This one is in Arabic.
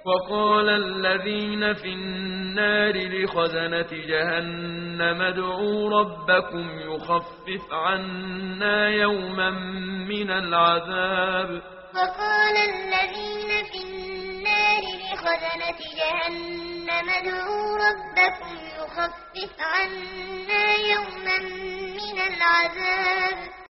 وقال الذين في النار لخزنة جهنم ادعوا ربكم يخفف عنا يوما من العذاب وقال الذين في النار لخزنة جهنم ادعوا ربكم يخفف عنا يوما من العذاب